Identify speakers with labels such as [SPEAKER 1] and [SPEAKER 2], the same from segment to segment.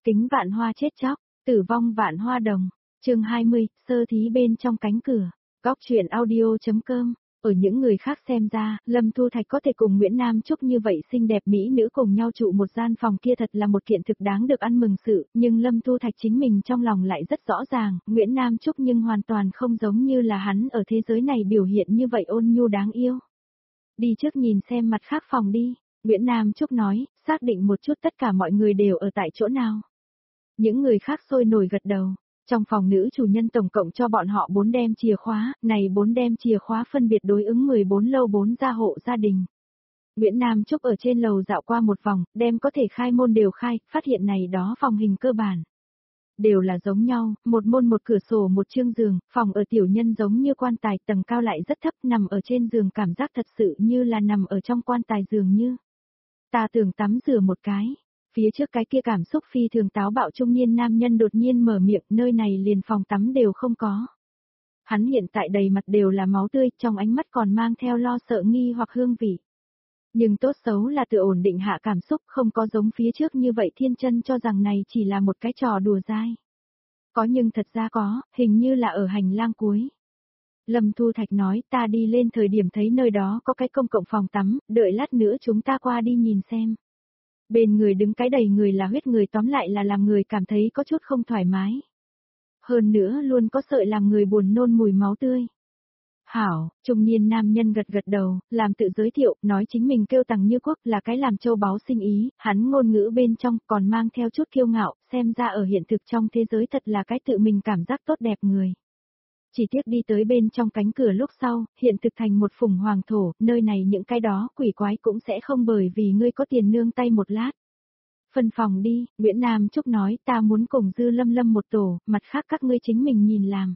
[SPEAKER 1] Kính vạn hoa chết chóc, tử vong vạn hoa đồng. Chương 20, sơ thí bên trong cánh cửa. Góc truyện audio.com. Ở những người khác xem ra, Lâm Thu Thạch có thể cùng Nguyễn Nam Trúc như vậy xinh đẹp mỹ nữ cùng nhau trụ một gian phòng kia thật là một kiện thực đáng được ăn mừng sự, nhưng Lâm Thu Thạch chính mình trong lòng lại rất rõ ràng, Nguyễn Nam Trúc nhưng hoàn toàn không giống như là hắn ở thế giới này biểu hiện như vậy ôn nhu đáng yêu. Đi trước nhìn xem mặt khác phòng đi, Nguyễn Nam Trúc nói, xác định một chút tất cả mọi người đều ở tại chỗ nào. Những người khác sôi nổi gật đầu. Trong phòng nữ chủ nhân tổng cộng cho bọn họ 4 đem chìa khóa, này 4 đem chìa khóa phân biệt đối ứng 14 lâu 4 gia hộ gia đình. Nguyễn Nam Trúc ở trên lầu dạo qua một vòng, đem có thể khai môn đều khai, phát hiện này đó phòng hình cơ bản. Đều là giống nhau, một môn một cửa sổ một chương giường, phòng ở tiểu nhân giống như quan tài tầng cao lại rất thấp nằm ở trên giường cảm giác thật sự như là nằm ở trong quan tài giường như. Ta tưởng tắm rửa một cái. Phía trước cái kia cảm xúc phi thường táo bạo trung niên nam nhân đột nhiên mở miệng, nơi này liền phòng tắm đều không có. Hắn hiện tại đầy mặt đều là máu tươi, trong ánh mắt còn mang theo lo sợ nghi hoặc hương vị. Nhưng tốt xấu là tự ổn định hạ cảm xúc, không có giống phía trước như vậy thiên chân cho rằng này chỉ là một cái trò đùa dai. Có nhưng thật ra có, hình như là ở hành lang cuối. Lâm Thu Thạch nói, ta đi lên thời điểm thấy nơi đó có cái công cộng phòng tắm, đợi lát nữa chúng ta qua đi nhìn xem. Bên người đứng cái đầy người là huyết người tóm lại là làm người cảm thấy có chút không thoải mái. Hơn nữa luôn có sợi làm người buồn nôn mùi máu tươi. Hảo, trung niên nam nhân gật gật đầu, làm tự giới thiệu, nói chính mình kêu Tằng Như Quốc là cái làm châu báu sinh ý, hắn ngôn ngữ bên trong còn mang theo chút kiêu ngạo, xem ra ở hiện thực trong thế giới thật là cái tự mình cảm giác tốt đẹp người. Chỉ tiếc đi tới bên trong cánh cửa lúc sau, hiện thực thành một phủng hoàng thổ, nơi này những cái đó quỷ quái cũng sẽ không bởi vì ngươi có tiền nương tay một lát. Phân phòng đi, Nguyễn Nam Trúc nói ta muốn cùng Dư Lâm Lâm một tổ, mặt khác các ngươi chính mình nhìn làm.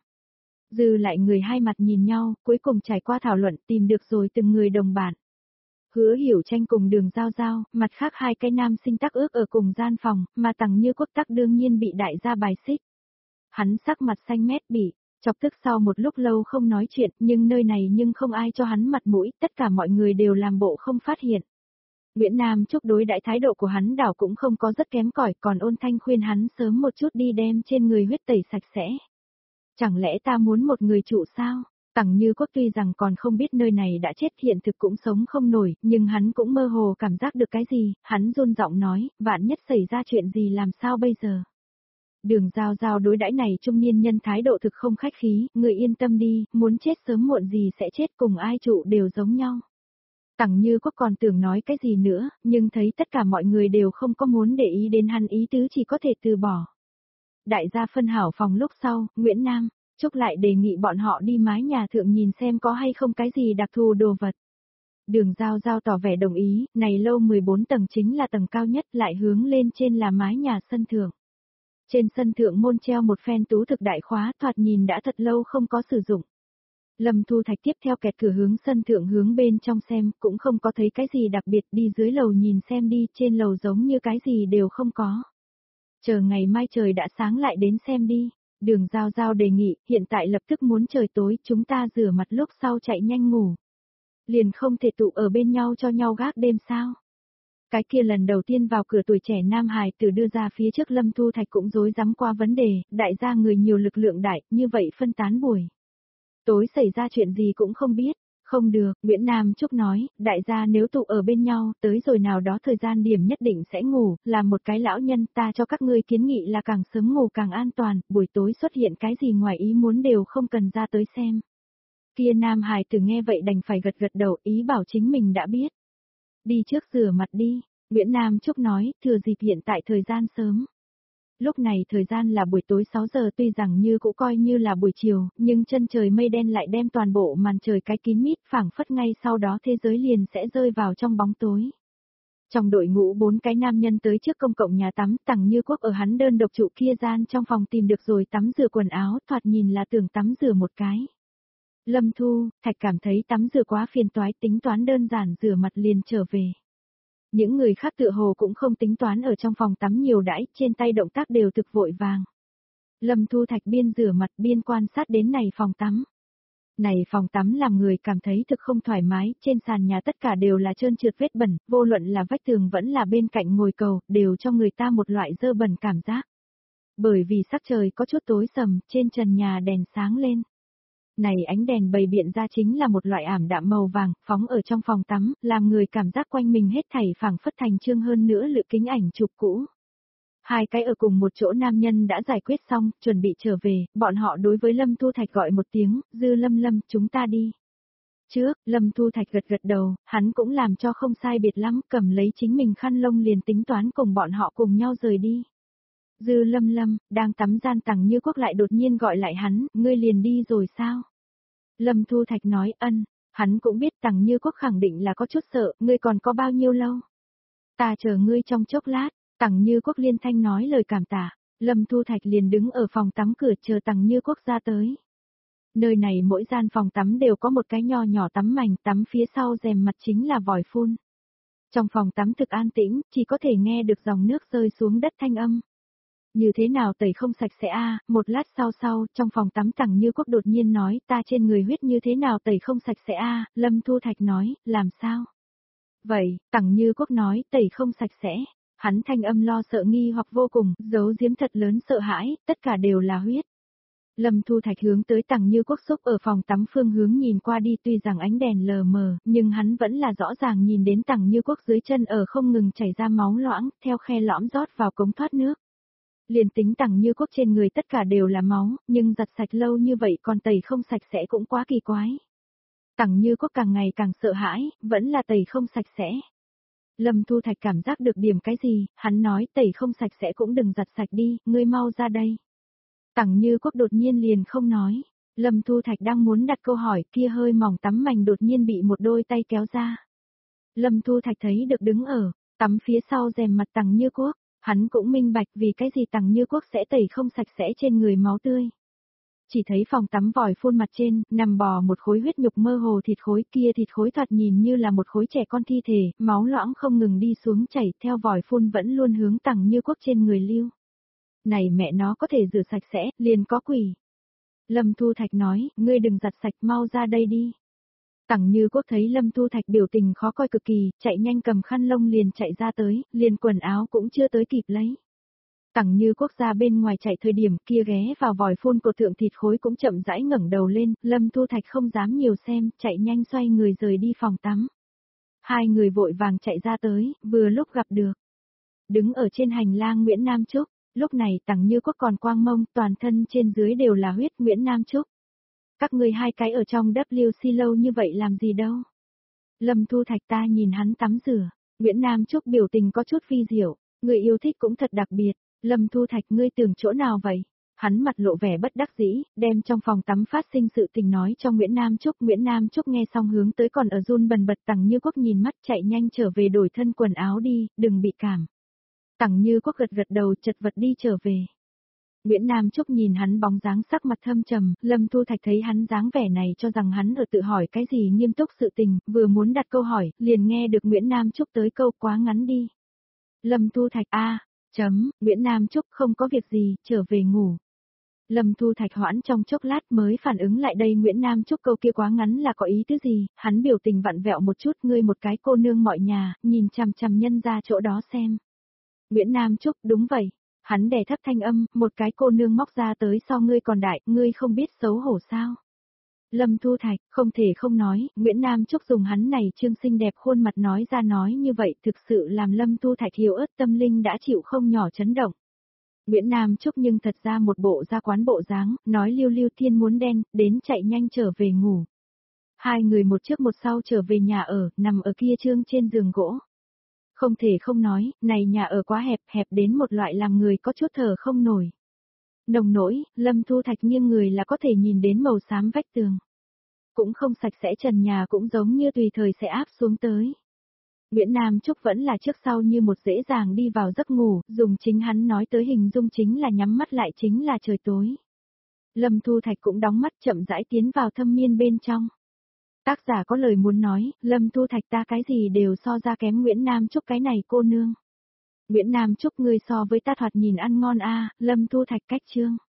[SPEAKER 1] Dư lại người hai mặt nhìn nhau, cuối cùng trải qua thảo luận tìm được rồi từng người đồng bạn. Hứa Hiểu Tranh cùng Đường Giao Giao, mặt khác hai cái nam sinh tắc ước ở cùng gian phòng, mà Tằng Như Quốc tắc đương nhiên bị đại gia bài xích. Hắn sắc mặt xanh mét bị chọc tức sau một lúc lâu không nói chuyện, nhưng nơi này nhưng không ai cho hắn mặt mũi, tất cả mọi người đều làm bộ không phát hiện. Nguyễn Nam Trúc đối đãi thái độ của hắn đảo cũng không có rất kém cỏi, còn ôn thanh khuyên hắn sớm một chút đi đem trên người huyết tẩy sạch sẽ. Chẳng lẽ ta muốn một người trụ sao? Tằng Như Quốc tuy rằng còn không biết nơi này đã chết hiện thực cũng sống không nổi, nhưng hắn cũng mơ hồ cảm giác được cái gì, hắn run giọng nói, vạn nhất xảy ra chuyện gì làm sao bây giờ? Đường Giao Giao đối đãi này trung niên nhân thái độ thực không khách khí, người yên tâm đi, muốn chết sớm muộn gì sẽ chết cùng ai trụ đều giống nhau. Tằng Như Quốc còn tưởng nói cái gì nữa, nhưng thấy tất cả mọi người đều không có muốn để ý đến hắn ý tứ chỉ có thể từ bỏ. Đại gia phân hảo phòng lúc sau, Nguyễn Nam Trúc lại đề nghị bọn họ đi mái nhà thượng nhìn xem có hay không cái gì đặc thù đồ vật. Đường Giao Giao tỏ vẻ đồng ý, này lâu 14 tầng chính là tầng cao nhất lại hướng lên trên là mái nhà sân thượng. Trên sân thượng môn treo một phen tú thực đại khóa thoạt nhìn đã thật lâu không có sử dụng. Lâm Thu Thạch tiếp theo kẹt cửa hướng sân thượng hướng bên trong xem, cũng không có thấy cái gì đặc biệt, đi dưới lầu nhìn xem đi, trên lầu giống như cái gì đều không có. Chờ ngày mai trời đã sáng lại đến xem đi. Đường Giao Giao đề nghị, hiện tại lập tức muốn trời tối, chúng ta rửa mặt lúc sau chạy nhanh ngủ. Liền không thể tụ ở bên nhau cho nhau gác đêm sao? Cái kia lần đầu tiên vào cửa tuổi trẻ nam hài tử đưa ra phía trước Lâm Thu Thạch cũng rối rắm qua vấn đề, đại gia người nhiều lực lượng đại, như vậy phân tán buổi. Tối xảy ra chuyện gì cũng không biết, không được, Nguyễn Nam Trúc nói, đại gia nếu tụ ở bên nhau, tới rồi nào đó thời gian điểm nhất định sẽ ngủ, là một cái lão nhân ta cho các ngươi kiến nghị là càng sớm ngủ càng an toàn, buổi tối xuất hiện cái gì ngoài ý muốn đều không cần ra tới xem. Kia nam hài tử nghe vậy đành phải gật gật đầu ý bảo chính mình đã biết. Đi trước rửa mặt đi, Nguyễn Nam Trúc nói, thừa dịp hiện tại thời gian sớm. Lúc này thời gian là buổi tối 6 giờ tuy rằng như cũng coi như là buổi chiều, nhưng chân trời mây đen lại đem toàn bộ màn trời cái kín mít phảng phất ngay sau đó thế giới liền sẽ rơi vào trong bóng tối. Trong đội ngũ 4 cái nam nhân tới trước công cộng nhà tắm, Tằng Như Quốc ở hắn đơn độc trụ kia gian trong phòng tìm được rồi tắm rửa quần áo, thoạt nhìn là tưởng tắm rửa một cái. Lâm Thu Thạch cảm thấy tắm rửa quá phiền toái, tính toán đơn giản rửa mặt liền trở về. Những người khác tựa hồ cũng không tính toán ở trong phòng tắm nhiều đãi, trên tay động tác đều thực vội vàng. Lâm Thu Thạch biên rửa mặt biên quan sát đến này phòng tắm. Này phòng tắm làm người cảm thấy thực không thoải mái, trên sàn nhà tất cả đều là trơn trượt vết bẩn, vô luận là vách tường vẫn là bên cạnh ngồi cầu, đều cho người ta một loại dơ bẩn cảm giác. Bởi vì sắc trời có chút tối sầm, trên trần nhà đèn sáng lên. Này ánh đèn bày biện ra chính là một loại ảm đạm màu vàng, phóng ở trong phòng tắm, làm người cảm giác quanh mình hết thảy phảng phất thành trương hơn nữa lựa kính ảnh chụp cũ. Hai cái ở cùng một chỗ nam nhân đã giải quyết xong, chuẩn bị trở về, bọn họ đối với Lâm Thu Thạch gọi một tiếng, Dư Lâm Lâm, chúng ta đi. Trước, Lâm Thu Thạch gật gật đầu, hắn cũng làm cho không sai biệt lắm, cầm lấy chính mình khăn lông liền tính toán cùng bọn họ cùng nhau rời đi. Dư Lâm Lâm, đang tắm gian Tằng Như Quốc lại đột nhiên gọi lại hắn, ngươi liền đi rồi sao? Lâm Thu Thạch nói ân, hắn cũng biết Tằng Như Quốc khẳng định là có chút sợ, ngươi còn có bao nhiêu lâu? Ta chờ ngươi trong chốc lát, Tằng Như Quốc liên thanh nói lời cảm tạ, Lâm Thu Thạch liền đứng ở phòng tắm cửa chờ Tằng Như Quốc ra tới. Nơi này mỗi gian phòng tắm đều có một cái nho nhỏ tắm mảnh, tắm phía sau rèm mặt chính là vòi phun. Trong phòng tắm thực an tĩnh, chỉ có thể nghe được dòng nước rơi xuống đất thanh âm. Như thế nào tẩy không sạch sẽ một lát sau, trong phòng tắm Tằng Như Quốc đột nhiên nói, ta trên người huyết như thế nào tẩy không sạch sẽ Lâm Thu Thạch nói, làm sao? Vậy, Tằng Như Quốc nói, tẩy không sạch sẽ, hắn thanh âm lo sợ nghi hoặc vô cùng, giấu giếm thật lớn sợ hãi, tất cả đều là huyết. Lâm Thu Thạch hướng tới Tằng Như Quốc xúc ở phòng tắm phương hướng nhìn qua đi, tuy rằng ánh đèn lờ mờ, nhưng hắn vẫn là rõ ràng nhìn đến Tằng Như Quốc dưới chân ở không ngừng chảy ra máu loãng, theo khe lõm rót vào cống thoát nước. Liền tính Tằng Như Quốc trên người tất cả đều là máu, nhưng giặt sạch lâu như vậy còn tẩy không sạch sẽ cũng quá kỳ quái. Tằng Như Quốc càng ngày càng sợ hãi, vẫn là tẩy không sạch sẽ. Lâm Thu Thạch cảm giác được điểm cái gì, hắn nói tẩy không sạch sẽ cũng đừng giặt sạch đi, ngươi mau ra đây. Tằng Như Quốc đột nhiên liền không nói, Lâm Thu Thạch đang muốn đặt câu hỏi kia hơi mỏng tắm mảnh đột nhiên bị một đôi tay kéo ra. Lâm Thu Thạch thấy được đứng ở, tắm phía sau rèm mặt Tằng Như Quốc, hắn cũng minh bạch vì cái gì Tằng Như Quốc sẽ tẩy không sạch sẽ trên người máu tươi. Chỉ thấy phòng tắm vòi phun mặt trên, nằm bò một khối huyết nhục mơ hồ thịt khối, kia thịt khối thoạt nhìn như là một khối trẻ con thi thể, máu loãng không ngừng đi xuống chảy, theo vòi phun vẫn luôn hướng Tằng Như Quốc trên người lưu. Này mẹ nó có thể rửa sạch sẽ, liền có quỷ. Lâm Thu Thạch nói, ngươi đừng giặt sạch, mau ra đây đi. Tằng Như Quốc thấy Lâm Thu Thạch biểu tình khó coi cực kỳ, chạy nhanh cầm khăn lông liền chạy ra tới, liền quần áo cũng chưa tới kịp lấy. Tằng Như Quốc ra bên ngoài chạy thời điểm kia ghé vào vòi phun cột thượng thịt khối cũng chậm rãi ngẩng đầu lên, Lâm Thu Thạch không dám nhiều xem, chạy nhanh xoay người rời đi phòng tắm. Hai người vội vàng chạy ra tới, vừa lúc gặp được. Đứng ở trên hành lang Nguyễn Nam Trúc, lúc này Tằng Như Quốc còn quang mông, toàn thân trên dưới đều là huyết. Nguyễn Nam Trúc. Các ngươi hai cái ở trong WC lâu như vậy làm gì đâu? Lâm Thu Thạch ta nhìn hắn tắm rửa, Nguyễn Nam Trúc biểu tình có chút phi diệu, người yêu thích cũng thật đặc biệt. Lâm Thu Thạch ngươi tưởng chỗ nào vậy? Hắn mặt lộ vẻ bất đắc dĩ, đem trong phòng tắm phát sinh sự tình nói cho Nguyễn Nam Trúc. Nguyễn Nam Trúc nghe xong hướng tới còn ở run bần bật Tằng Như Quốc nhìn mắt chạy nhanh trở về đổi thân quần áo đi, đừng bị cảm. Tằng Như Quốc gật gật đầu chật vật đi trở về. Nguyễn Nam Trúc nhìn hắn bóng dáng sắc mặt thâm trầm, Lâm Thu Thạch thấy hắn dáng vẻ này cho rằng hắn ở tự hỏi cái gì nghiêm túc sự tình, vừa muốn đặt câu hỏi, liền nghe được Nguyễn Nam Trúc tới câu quá ngắn đi. Lâm Thu Thạch Nguyễn Nam Trúc không có việc gì, trở về ngủ. Lâm Thu Thạch hoãn trong chốc lát mới phản ứng lại đây Nguyễn Nam Trúc câu kia quá ngắn là có ý thứ gì, hắn biểu tình vặn vẹo một chút, ngươi một cái cô nương mọi nhà, nhìn chằm chằm nhân ra chỗ đó xem. Nguyễn Nam Trúc, đúng vậy. Hắn đè thấp thanh âm, một cái cô nương móc ra tới so ngươi còn đại, ngươi không biết xấu hổ sao. Lâm Thu Thạch, không thể không nói, Nguyễn Nam Trúc dùng hắn này trương xinh đẹp khuôn mặt nói ra nói như vậy thực sự làm Lâm Thu Thạch hiểu ớt tâm linh đã chịu không nhỏ chấn động. Nguyễn Nam Trúc nhưng thật ra một bộ ra quán bộ dáng, nói lưu lưu thiên muốn đen, đến chạy nhanh trở về ngủ. Hai người một trước một sau trở về nhà ở, nằm ở kia trương trên giường gỗ. Không thể không nói, này nhà ở quá hẹp, hẹp đến một loại làm người có chút thở không nổi. Nồng nỗi, Lâm Thu Thạch nghiêng người là có thể nhìn đến màu xám vách tường. Cũng không sạch sẽ, trần nhà cũng giống như tùy thời sẽ áp xuống tới. Nguyễn Nam Trúc vẫn là trước sau như một dễ dàng đi vào giấc ngủ, dùng chính hắn nói tới hình dung chính là nhắm mắt lại chính là trời tối. Lâm Thu Thạch cũng đóng mắt chậm rãi tiến vào thâm miên bên trong. Tác giả có lời muốn nói, Lâm Thu Thạch ta cái gì đều so ra kém Nguyễn Nam Trúc cái này cô nương. Nguyễn Nam Trúc ngươi so với ta thoạt nhìn ăn ngon Lâm Thu Thạch cách chương.